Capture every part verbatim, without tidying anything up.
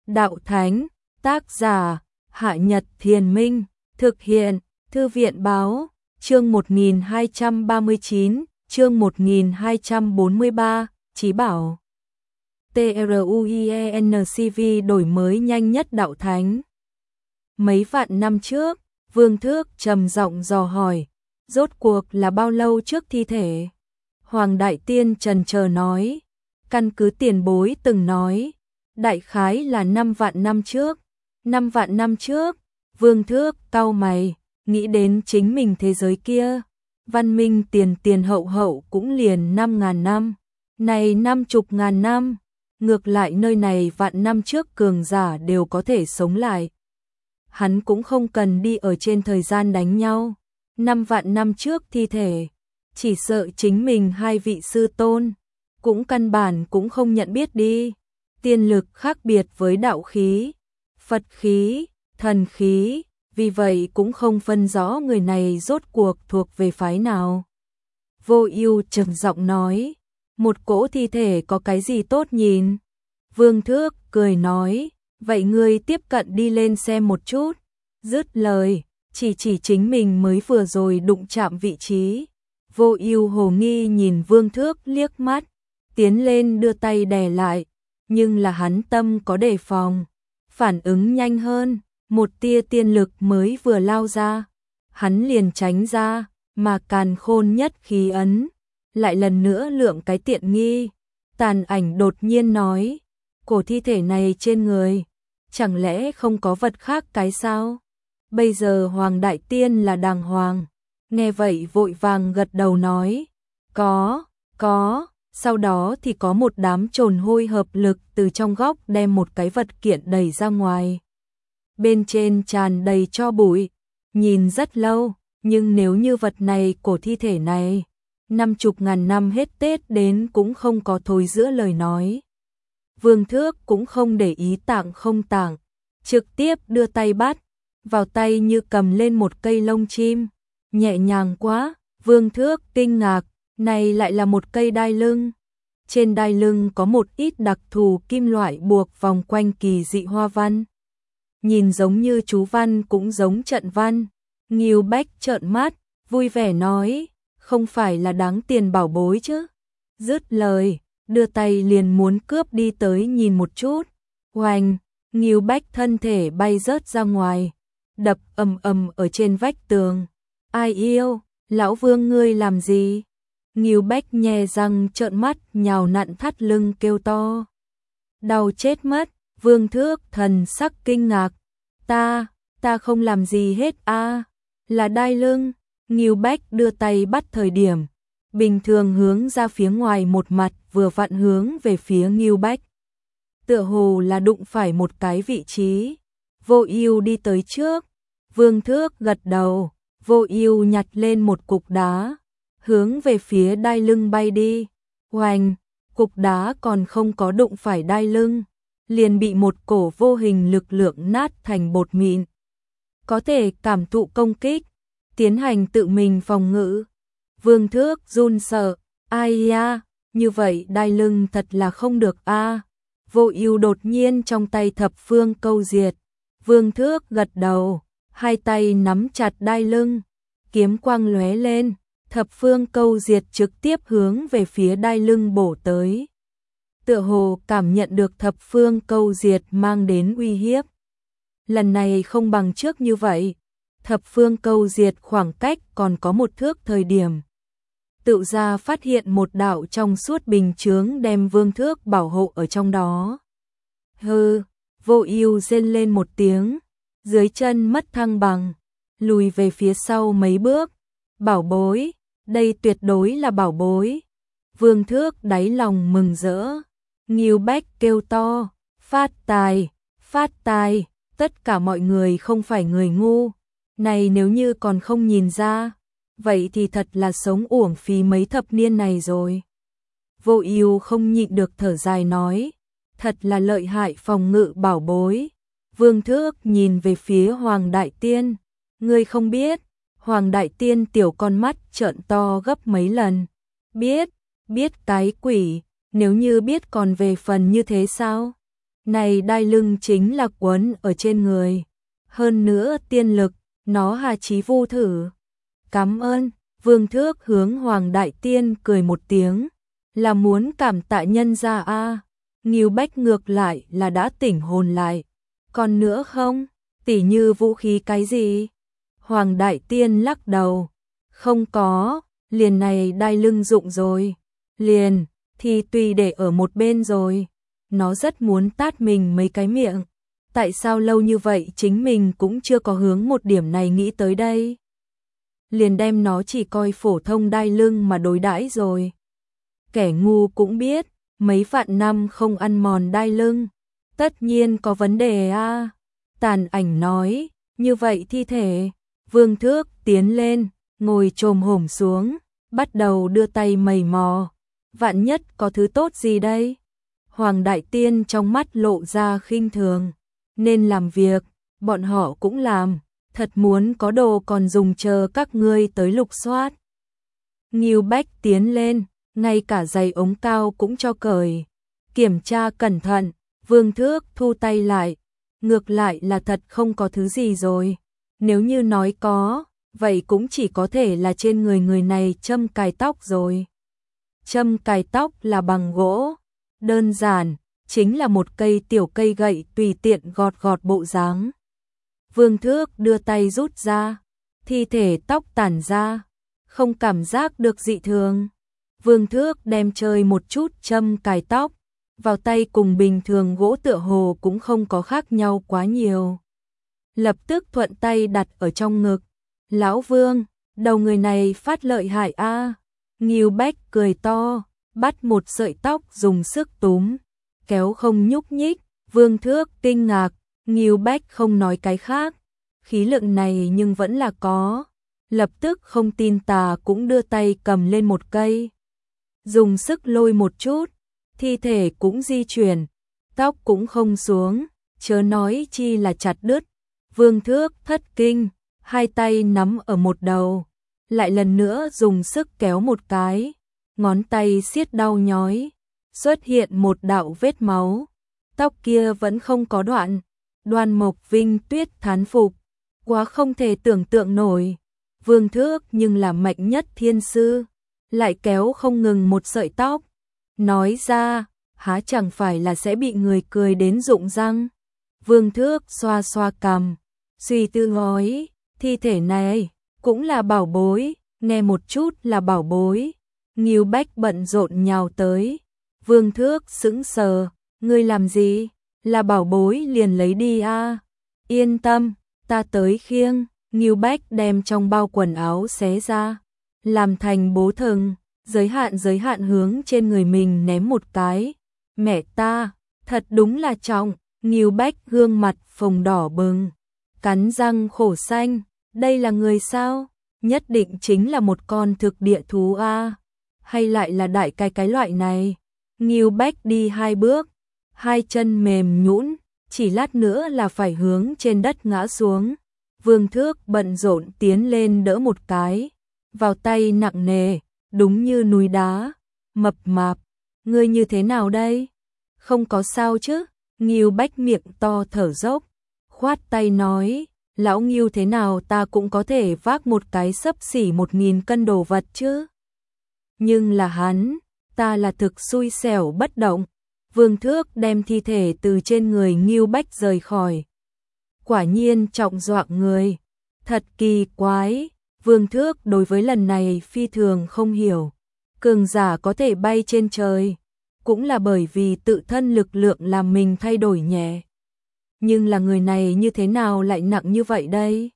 Đạo Thánh, tác giả, Hạ Nhật Thiền Minh, thực hiện, Thư viện Báo, chương một nghìn hai trăm ba mươi chín, chương một nghìn hai trăm bốn mươi ba, Chí Bảo. TRUIENCV đổi mới nhanh nhất Đạo Thánh. Mấy vạn năm trước, Vương Thước trầm giọng dò hỏi, rốt cuộc là bao lâu trước thi thể? Hoàng Đại Tiên trần chờ nói, căn cứ tiền bối từng nói, đại khái là năm vạn năm trước. Năm vạn năm trước, Vương Thước cau mày, nghĩ đến chính mình thế giới kia, văn minh tiền tiền hậu hậu cũng liền năm ngàn năm, này năm chục ngàn năm, ngược lại nơi này vạn năm trước cường giả đều có thể sống lại. Hắn cũng không cần đi ở trên thời gian đánh nhau, năm vạn năm trước thi thể, chỉ sợ chính mình hai vị sư tôn, cũng căn bản cũng không nhận biết đi. Tiên lực khác biệt với đạo khí, Phật khí, thần khí, vì vậy cũng không phân rõ người này rốt cuộc thuộc về phái nào. Vô Ưu trầm giọng nói, một cỗ thi thể có cái gì tốt nhìn? Vương Thước cười nói, vậy ngươi tiếp cận đi lên xem một chút. Dứt lời, chỉ chỉ chính mình mới vừa rồi đụng chạm vị trí. Vô Ưu hồ nghi nhìn Vương Thước liếc mắt, tiến lên đưa tay đè lại, nhưng là hắn tâm có đề phòng, phản ứng nhanh hơn, một tia tiên lực mới vừa lao ra, hắn liền tránh ra, mà Càn Khôn nhất khí ấn, lại lần nữa lượng cái tiện nghi. Tàn Ảnh đột nhiên nói, cổ thi thể này trên người, chẳng lẽ không có vật khác cái sao? Bây giờ Hoàng Đại Tiên là đàng hoàng, nghe vậy vội vàng gật đầu nói, có, có. Sau đó thì có một đám trồn hôi hợp lực từ trong góc đem một cái vật kiện đẩy ra ngoài. Bên trên tràn đầy tro bụi, nhìn rất lâu, nhưng nếu như vật này cổ thi thể này, năm chục ngàn năm hết Tết đến cũng không có thối giữa lời nói. Vương Thước cũng không để ý tặng không tặng, trực tiếp đưa tay bắt, vào tay như cầm lên một cây lông chim, nhẹ nhàng quá, Vương Thước kinh ngạc. Này lại là một cây đai lưng. Trên đai lưng có một ít đặc thù kim loại buộc vòng quanh kỳ dị hoa văn. Nhìn giống như chú văn cũng giống trận văn. Ngưu Bách trợn mắt, vui vẻ nói, không phải là đáng tiền bảo bối chứ. Dứt lời, đưa tay liền muốn cướp đi tới nhìn một chút. Oành, Ngưu Bách thân thể bay rớt ra ngoài, đập ầm ầm ở trên vách tường. Ai yêu, lão Vương ngươi làm gì? Ngưu Bách nhè răng trợn mắt nhào nặn thắt lưng kêu to. Đau chết mất, Vương Thước thần sắc kinh ngạc. Ta, ta không làm gì hết a, à, là đai lưng. Ngưu Bách đưa tay bắt thời điểm, bình thường hướng ra phía ngoài một mặt vừa vặn hướng về phía Ngưu Bách. Tựa hồ là đụng phải một cái vị trí. Vô Ưu đi tới trước, Vương Thước gật đầu, Vô Ưu nhặt lên một cục đá, hướng về phía đai lưng bay đi. Oành, cục đá còn không có đụng phải đai lưng, liền bị một cổ vô hình lực lượng nát thành bột mịn. Có thể cảm thụ công kích, tiến hành tự mình phòng ngự. Vương Thước run sợ, ai ya, như vậy đai lưng thật là không được a. À. Vô Ưu đột nhiên trong tay thập phương câu diệt. Vương Thước gật đầu, hai tay nắm chặt đai lưng, kiếm quang lóe lên. Thập phương câu diệt trực tiếp hướng về phía đai lưng bổ tới. Tựa hồ cảm nhận được thập phương câu diệt mang đến uy hiếp. Lần này không bằng trước như vậy. Thập phương câu diệt khoảng cách còn có một thước thời điểm. Tự ra phát hiện một đạo trong suốt bình chướng đem Vương Thước bảo hộ ở trong đó. Hừ, Vô Ưu rên lên một tiếng, dưới chân mất thăng bằng, lùi về phía sau mấy bước. Bảo bối, đây tuyệt đối là bảo bối. Vương Thước đáy lòng mừng rỡ. Ngưu Bách kêu to, phát tài, phát tài, tất cả mọi người không phải người ngu. Này nếu như còn không nhìn ra, vậy thì thật là sống uổng phí mấy thập niên này rồi. Vô Ưu không nhịn được thở dài nói, thật là lợi hại phòng ngự bảo bối. Vương Thước nhìn về phía Hoàng Đại Tiên, ngươi không biết. Hoàng Đại Tiên tiểu con mắt trợn to gấp mấy lần. Biết, biết cái quỷ, nếu như biết còn về phần như thế sao? Này đai lưng chính là quấn ở trên người. Hơn nữa tiên lực, nó hà chí vô thử. Cảm ơn, Vương Thước hướng Hoàng Đại Tiên cười một tiếng. Là muốn cảm tạ nhân gia a. Ngưu Bách ngược lại là đã tỉnh hồn lại. Còn nữa không? Tỉ như vũ khí cái gì? Hoàng Đại Tiên lắc đầu. Không có, liền này đai lưng dụng rồi. Liền, thì tùy để ở một bên rồi. Nó rất muốn tát mình mấy cái miệng. Tại sao lâu như vậy chính mình cũng chưa có hướng một điểm này nghĩ tới đây? Liền đem nó chỉ coi phổ thông đai lưng mà đối đãi rồi. Kẻ ngu cũng biết, mấy vạn năm không ăn mòn đai lưng. Tất nhiên có vấn đề a. À. Tàn ảnh nói, như vậy thi thể. Vương Thước tiến lên, ngồi chồm hổm xuống, bắt đầu đưa tay mầy mò. Vạn nhất có thứ tốt gì đây? Hoàng Đại Tiên trong mắt lộ ra khinh thường. Nên làm việc, bọn họ cũng làm. Thật muốn có đồ còn dùng chờ các ngươi tới lục soát. Ngưu Bách tiến lên, ngay cả giày ống cao cũng cho cởi. Kiểm tra cẩn thận, Vương Thước thu tay lại. Ngược lại là thật không có thứ gì rồi. Nếu như nói có, vậy cũng chỉ có thể là trên người người này châm cài tóc rồi. Châm cài tóc là bằng gỗ. Đơn giản, chính là một cây tiểu cây gậy tùy tiện gọt gọt bộ dáng. Vương Thước đưa tay rút ra, thi thể tóc tản ra, không cảm giác được dị thường. Vương Thước đem chơi một chút châm cài tóc, vào tay cùng bình thường gỗ tựa hồ cũng không có khác nhau quá nhiều. Lập tức thuận tay đặt ở trong ngực. Lão Vương, đầu người này phát lợi hại a. À. Ngưu Bách cười to, bắt một sợi tóc dùng sức túm, kéo không nhúc nhích. Vương Thước kinh ngạc, Ngưu Bách không nói cái khác. Khí lượng này nhưng vẫn là có. Lập tức không tin tà cũng đưa tay cầm lên một cây. Dùng sức lôi một chút, thi thể cũng di chuyển, tóc cũng không xuống, chớ nói chi là chặt đứt. Vương Thước thất kinh, hai tay nắm ở một đầu, lại lần nữa dùng sức kéo một cái, ngón tay siết đau nhói, xuất hiện một đạo vết máu. Tóc kia vẫn không có đoạn. Đoan Mộc Vinh Tuyết thán phục, quá không thể tưởng tượng nổi. Vương Thước nhưng là mạnh nhất thiên sư, lại kéo không ngừng một sợi tóc. Nói ra, há chẳng phải là sẽ bị người cười đến rụng răng. Vương Thước xoa xoa cằm, suy tư nói, thi thể này cũng là bảo bối, nghe một chút là bảo bối. Ngưu Bách bận rộn nhào tới. Vương Thước sững sờ, ngươi làm gì? Là bảo bối liền lấy đi a. À. Yên tâm, ta tới khiêng. Ngưu Bách đem trong bao quần áo xé ra, làm thành bố thừng, giới hạn giới hạn hướng trên người mình ném một cái. Mẹ ta, thật đúng là trọng. Ngưu Bách gương mặt phồng đỏ bừng, cắn răng khổ xanh, đây là người sao? Nhất định chính là một con thực địa thú a, à? Hay lại là đại cái cái loại này? Ngưu Bách đi hai bước, hai chân mềm nhũn, chỉ lát nữa là phải hướng trên đất ngã xuống. Vương Thước bận rộn tiến lên đỡ một cái, vào tay nặng nề, đúng như núi đá. Mập mạp, ngươi như thế nào đây? Không có sao chứ? Ngưu Bách miệng to thở dốc, khoát tay nói, lão Ngưu thế nào ta cũng có thể vác một cái xấp xỉ một nghìn cân đồ vật chứ. Nhưng là hắn, ta là thực xui xẻo bất động. Vương Thước đem thi thể từ trên người Ngưu Bách rời khỏi. Quả nhiên trọng dọa người, thật kỳ quái. Vương Thước đối với lần này phi thường không hiểu. Cường giả có thể bay trên trời, cũng là bởi vì tự thân lực lượng làm mình thay đổi nhẹ. Nhưng là người này như thế nào lại nặng như vậy đây?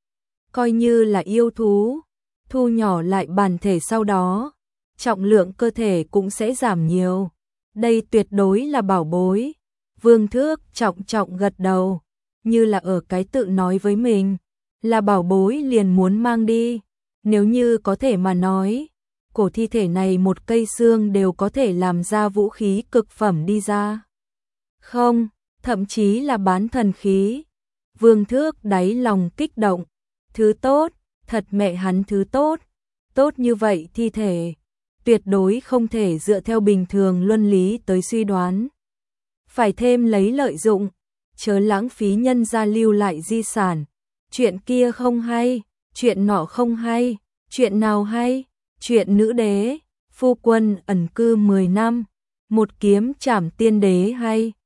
Coi như là yêu thú, thu nhỏ lại bản thể sau đó, trọng lượng cơ thể cũng sẽ giảm nhiều. Đây tuyệt đối là bảo bối. Vương Thước trọng trọng gật đầu, như là ở cái tự nói với mình, là bảo bối liền muốn mang đi. Nếu như có thể mà nói, cổ thi thể này một cây xương đều có thể làm ra vũ khí cực phẩm đi ra. Không, thậm chí là bán thần khí. Vương Thước đáy lòng kích động, thứ tốt, thật mẹ hắn thứ tốt. Tốt như vậy thi thể, tuyệt đối không thể dựa theo bình thường luân lý tới suy đoán. phải thêm lấy lợi dụng, chớ lãng phí nhân gia lưu lại di sản. Chuyện kia không hay, chuyện nọ không hay, chuyện nào hay? Chuyện nữ đế, phu quân ẩn cư mười năm, một kiếm trảm tiên đế hay.